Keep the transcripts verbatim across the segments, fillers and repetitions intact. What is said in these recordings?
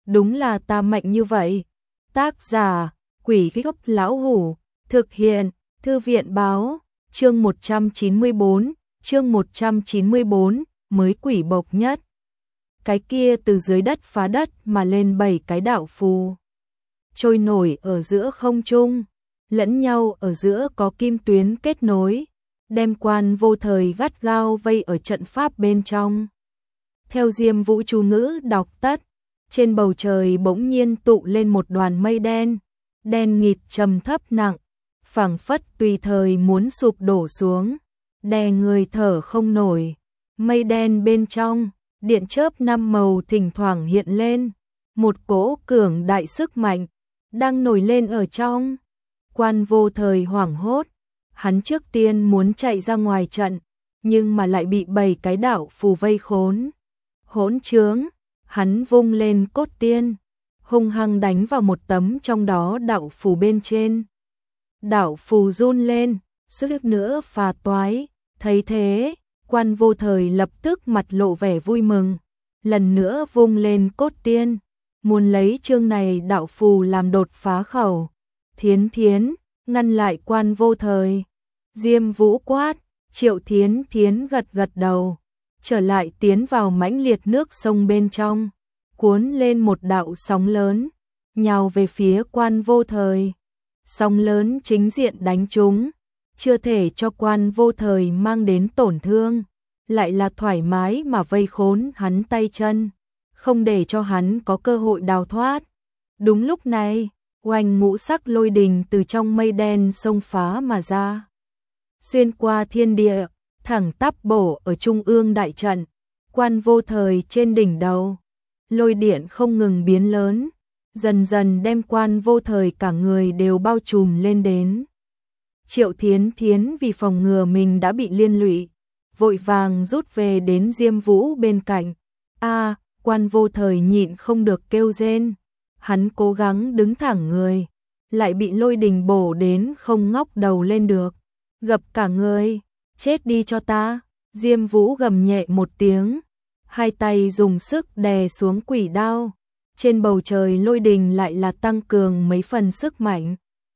đúng là ta mạnh như vậy. Tác giả, Quỷ Gốc Lão Hủ, thực hiện, Thư viện báo, chương một trăm chín mươi bốn, chương một trăm chín mươi bốn, mới quỷ bộc nhất. Cái kia từ dưới đất phá đất mà lên bảy cái đạo phù, trôi nổi ở giữa không trung, lẫn nhau ở giữa có kim tuyến kết nối, đem Quan Vô Thời gắt gao vây ở trận pháp bên trong. Theo Diêm Vũ chú ngữ đọc tất, trên bầu trời bỗng nhiên tụ lên một đoàn mây đen, đen nghịt trầm thấp nặng, phảng phất tùy thời muốn sụp đổ xuống, đè người thở không nổi. Mây đen bên trong, điện chớp năm màu thỉnh thoảng hiện lên, một cỗ cường đại sức mạnh đang nổi lên ở trong. Quan Vô Thời hoảng hốt, hắn trước tiên muốn chạy ra ngoài trận, nhưng mà lại bị bảy cái đạo phù vây khốn. Hỗn trướng, hắn vung lên cốt tiên, hung hăng đánh vào một tấm trong đó đạo phù bên trên. Đạo phù run lên, suýt nữa phá toái, thấy thế, Quan Vô Thời lập tức mặt lộ vẻ vui mừng, lần nữa vung lên cốt tiên, muốn lấy chương này đạo phù làm đột phá khẩu. Thiến Thiến, ngăn lại Quan Vô Thời. Diêm Vũ quát, Triệu Thiến Thiến gật gật đầu, trở lại tiến vào mãnh liệt nước sông bên trong, cuốn lên một đạo sóng lớn, nhào về phía Quan Vô Thời. Sóng lớn chính diện đánh trúng, chưa thể cho Quan Vô Thời mang đến tổn thương, lại là thoải mái mà vây khốn hắn tay chân, không để cho hắn có cơ hội đào thoát. Đúng lúc này, oanh ngũ sắc lôi đình từ trong mây đen xông phá mà ra, xuyên qua thiên địa, thẳng tắp bổ ở trung ương đại trận. Quan Vô Thời trên đỉnh đầu, lôi điện không ngừng biến lớn, dần dần đem Quan Vô Thời cả người đều bao trùm lên đến. Triệu Thiến Thiến vì phòng ngừa mình đã bị liên lụy, vội vàng rút về đến Diêm Vũ bên cạnh. A, Quan Vô Thời nhịn không được kêu rên, hắn cố gắng đứng thẳng người, lại bị lôi đình bổ đến không ngóc đầu lên được, gập cả người. Chết đi cho ta. Diêm Vũ gầm nhẹ một tiếng, hai tay dùng sức đè xuống quỷ đao, trên bầu trời lôi đình lại là tăng cường mấy phần sức mạnh,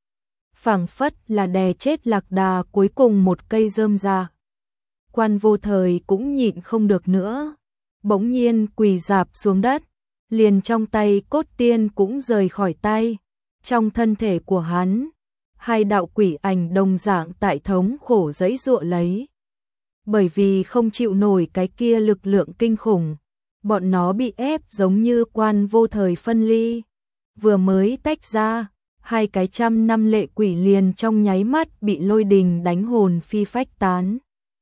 phảng phất là đè chết lạc đà cuối cùng một cây rơm rạ. Quan Vô Thời cũng nhịn không được nữa, bỗng nhiên quỳ rạp xuống đất, liền trong tay cốt tiên cũng rời khỏi tay. Trong thân thể của hắn, hai đạo quỷ ảnh đồng dạng tại thống khổ giãy giụa lấy. Bởi vì không chịu nổi cái kia lực lượng kinh khủng, bọn nó bị ép giống như Quan Vô Thời phân ly. Vừa mới tách ra, hai cái trăm năm lệ quỷ liền trong nháy mắt bị lôi đình đánh hồn phi phách tán.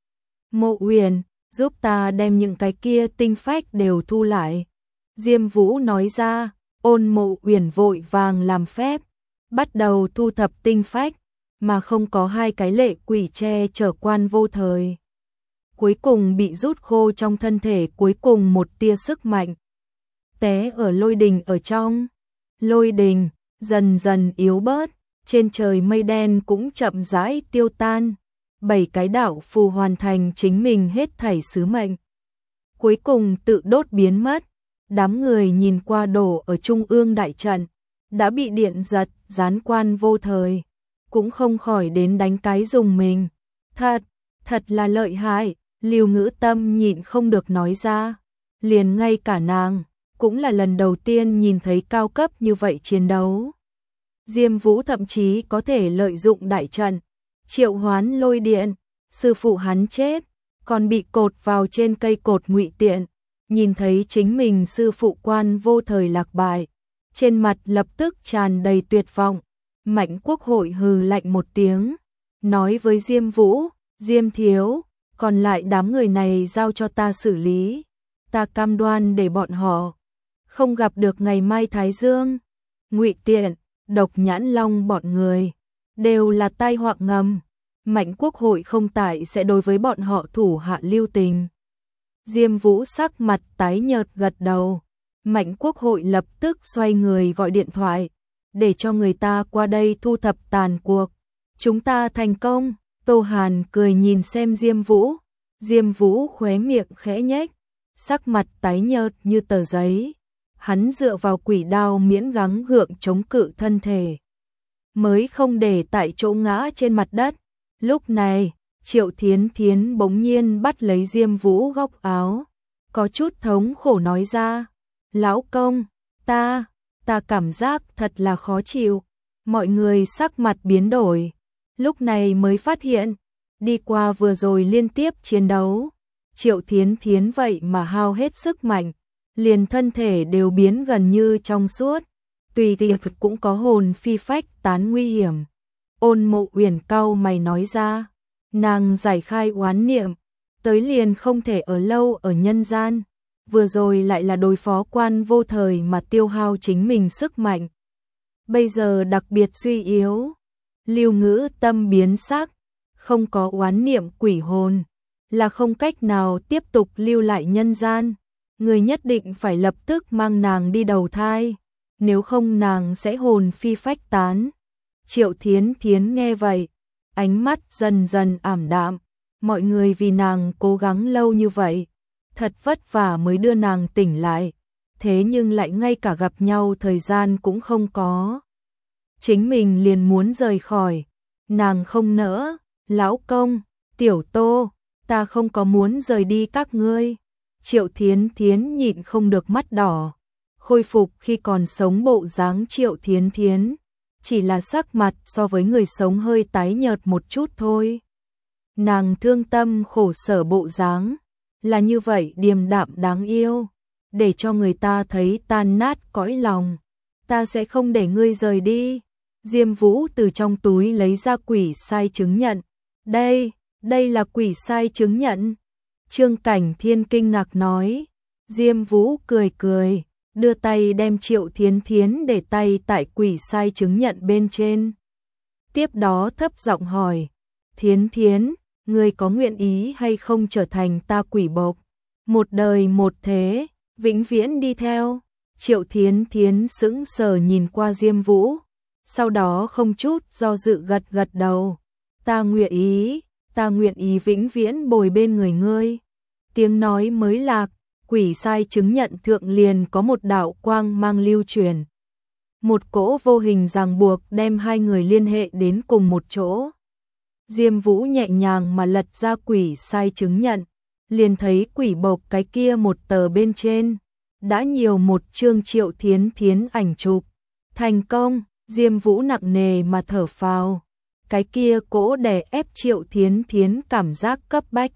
Mộ Uyển, giúp ta đem những cái kia tinh phách đều thu lại. Diêm Vũ nói ra. Ôn Mộ Uyển vội vàng làm phép, bắt đầu thu thập tinh phách, mà không có hai cái lệ quỷ che chở Quan Vô Thời. Cuối cùng bị rút khô trong thân thể cuối cùng một tia sức mạnh, té ở lôi đình ở trong. Lôi đình dần dần yếu bớt, trên trời mây đen cũng chậm rãi tiêu tan. Bảy cái đạo phù hoàn thành chính mình hết thảy sứ mệnh, cuối cùng tự đốt biến mất. Đám người nhìn qua đổ ở trung ương đại trận, đã bị điện giật, gián Quan Vô Thời, cũng không khỏi đến đánh cái dùng mình. Thật, thật là lợi hại, Lưu Ngữ Tâm nhịn không được nói ra, liền ngay cả nàng, cũng là lần đầu tiên nhìn thấy cao cấp như vậy chiến đấu. Diêm Vũ thậm chí có thể lợi dụng đại trận, triệu hoán lôi điện, sư phụ hắn chết, còn bị cột vào trên cây cột ngụy tiện. Nhìn thấy chính mình sư phụ Quan Vô Thời lạc bại, trên mặt lập tức tràn đầy tuyệt vọng. Mạnh Quốc Hội hừ lạnh một tiếng, nói với Diêm Vũ, Diêm thiếu, còn lại đám người này giao cho ta xử lý, ta cam đoan để bọn họ không gặp được ngày mai Thái Dương. Ngụy Tiện, Độc Nhãn Long bọn người đều là tai họa ngầm, Mạnh Quốc Hội không tại sẽ đối với bọn họ thủ hạ lưu tình. Diêm Vũ sắc mặt tái nhợt gật đầu, Mạnh Quốc Hội lập tức xoay người gọi điện thoại, để cho người ta qua đây thu thập tàn cuộc. Chúng ta thành công. Tô Hàn cười nhìn xem Diêm Vũ, Diêm Vũ khóe miệng khẽ nhếch, sắc mặt tái nhợt như tờ giấy, hắn dựa vào quỷ đao miễn gắng gượng chống cự thân thể, mới không để tại chỗ ngã trên mặt đất. Lúc này, Triệu Thiến Thiến bỗng nhiên bắt lấy Diêm Vũ góc áo, có chút thống khổ nói ra, lão công, ta, ta cảm giác thật là khó chịu. Mọi người sắc mặt biến đổi, lúc này mới phát hiện, đi qua vừa rồi liên tiếp chiến đấu, Triệu Thiến Thiến vậy mà hao hết sức mạnh, liền thân thể đều biến gần như trong suốt, tùy tiệc cũng có hồn phi phách tán nguy hiểm. Ôn Mộ Uyển cau mày nói ra, nàng giải khai oán niệm, tới liền không thể ở lâu ở nhân gian, vừa rồi lại là đối phó Quan Vô Thời mà tiêu hao chính mình sức mạnh. Bây giờ đặc biệt suy yếu, Lưu Ngữ tâm biến sắc, không có oán niệm quỷ hồn, là không cách nào tiếp tục lưu lại nhân gian, người nhất định phải lập tức mang nàng đi đầu thai, nếu không nàng sẽ hồn phi phách tán. Triệu Thiến Thiến nghe vậy, ánh mắt dần dần ảm đạm, mọi người vì nàng cố gắng lâu như vậy, thật vất vả mới đưa nàng tỉnh lại, thế nhưng lại ngay cả gặp nhau thời gian cũng không có. Chính mình liền muốn rời khỏi, nàng không nỡ, lão công, tiểu Tô, ta không có muốn rời đi các ngươi. Triệu Thiến Thiến nhịn không được mắt đỏ, khôi phục khi còn sống bộ dáng Triệu Thiến Thiến, chỉ là sắc mặt so với người sống hơi tái nhợt một chút thôi. Nàng thương tâm khổ sở bộ dáng, là như vậy điềm đạm đáng yêu, để cho người ta thấy tan nát cõi lòng. Ta sẽ không để ngươi rời đi. Diêm Vũ từ trong túi lấy ra quỷ sai chứng nhận. Đây, đây là quỷ sai chứng nhận. Trương Cảnh Thiên kinh ngạc nói. Diêm Vũ cười cười, đưa tay đem Triệu Thiến Thiến để tay tại quỷ sai chứng nhận bên trên. Tiếp đó thấp giọng hỏi, Thiến Thiến, ngươi có nguyện ý hay không trở thành ta quỷ bộc, một đời một thế, vĩnh viễn đi theo? Triệu Thiến Thiến sững sờ nhìn qua Diêm Vũ, sau đó không chút do dự gật gật đầu. Ta nguyện ý, ta nguyện ý vĩnh viễn bồi bên người ngươi. Tiếng nói mới lạc, quỷ sai chứng nhận thượng liền có một đạo quang mang lưu truyền. Một cỗ vô hình ràng buộc đem hai người liên hệ đến cùng một chỗ. Diêm Vũ nhẹ nhàng mà lật ra quỷ sai chứng nhận, liền thấy quỷ bộc cái kia một tờ bên trên, đã nhiều một chương Triệu Thiến Thiến ảnh chụp. Thành công, Diêm Vũ nặng nề mà thở phào, cái kia cỗ đè ép Triệu Thiến Thiến cảm giác cấp bách.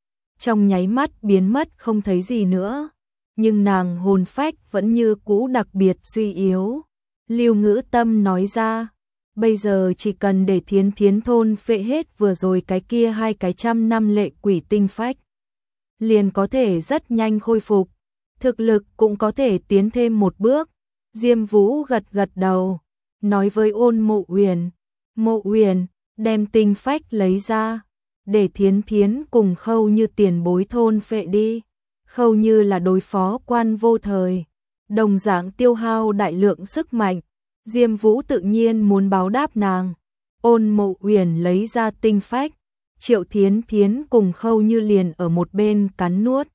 Trong nháy mắt biến mất không thấy gì nữa, nhưng nàng hồn phách vẫn như cũ đặc biệt suy yếu. Lưu Ngữ Tâm nói ra, bây giờ chỉ cần để Thiến Thiến thôn phệ hết vừa rồi cái kia hai cái trăm năm lệ quỷ tinh phách, liền có thể rất nhanh khôi phục, thực lực cũng có thể tiến thêm một bước. Diêm Vũ gật gật đầu, nói với Ôn Mộ Uyển, Mộ Uyển, đem tinh phách lấy ra, để Thiến Thiến cùng Khâu Như tiền bối thôn phệ đi. Khâu Như là đối phó Quan Vô Thời, đồng dạng tiêu hao đại lượng sức mạnh, Diêm Vũ tự nhiên muốn báo đáp nàng. Ôn Mộ Uyển lấy ra tinh phách, Triệu Thiến Thiến cùng Khâu Như liền ở một bên cắn nuốt.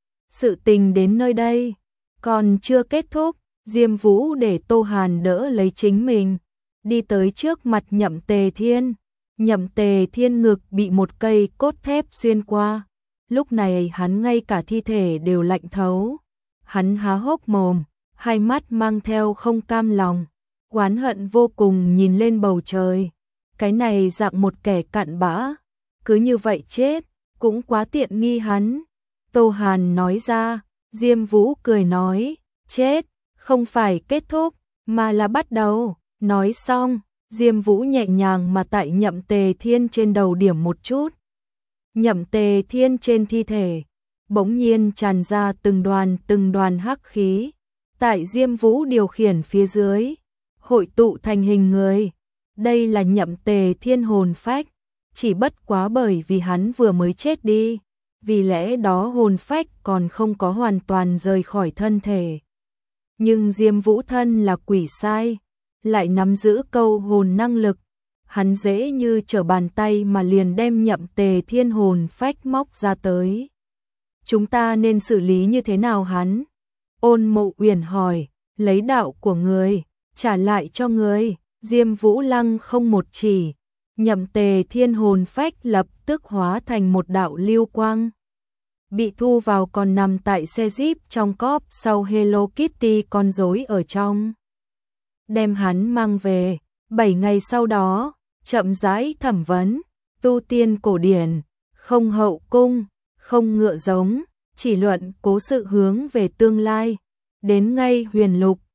Sự tình đến nơi đây, còn chưa kết thúc, Diêm Vũ để Tô Hàn đỡ lấy chính mình, đi tới trước mặt Nhậm Tề Thiên. Nhậm Tề Thiên ngực bị một cây cốt thép xuyên qua, lúc này hắn ngay cả thi thể đều lạnh thấu. Hắn há hốc mồm, hai mắt mang theo không cam lòng, oán hận vô cùng nhìn lên bầu trời. Cái này dạng một kẻ cặn bã, cứ như vậy chết, cũng quá tiện nghi hắn. Tô Hàn nói ra, Diêm Vũ cười nói, chết, không phải kết thúc, mà là bắt đầu. Nói xong, Diêm Vũ nhẹ nhàng mà tại Nhậm Tề Thiên trên đầu điểm một chút. Nhậm Tề Thiên trên thi thể, bỗng nhiên tràn ra từng đoàn từng đoàn hắc khí, tại Diêm Vũ điều khiển phía dưới, hội tụ thành hình người. Đây là Nhậm Tề Thiên hồn phách, chỉ bất quá bởi vì hắn vừa mới chết đi, vì lẽ đó hồn phách còn không có hoàn toàn rời khỏi thân thể. Nhưng Diêm Vũ thân là quỷ sai, lại nắm giữ câu hồn năng lực, hắn dễ như trở bàn tay mà liền đem Nhậm Tề Thiên hồn phách móc ra tới. Chúng ta nên xử lý như thế nào hắn? Ôn Mộ Uyển hỏi, lấy đạo của người, trả lại cho người. Diêm Vũ Lăng không một chỉ, Nhậm Tề Thiên hồn phách lập tức hóa thành một đạo lưu quang. Bị thu vào còn nằm tại xe Jeep trong cốp sau Hello Kitty con rối ở trong. Đem hắn mang về, bảy ngày sau đó, chậm rãi thẩm vấn, tu tiên cổ điển, không hậu cung, không ngựa giống, chỉ luận cố sự hướng về tương lai. Đến ngay huyền lục,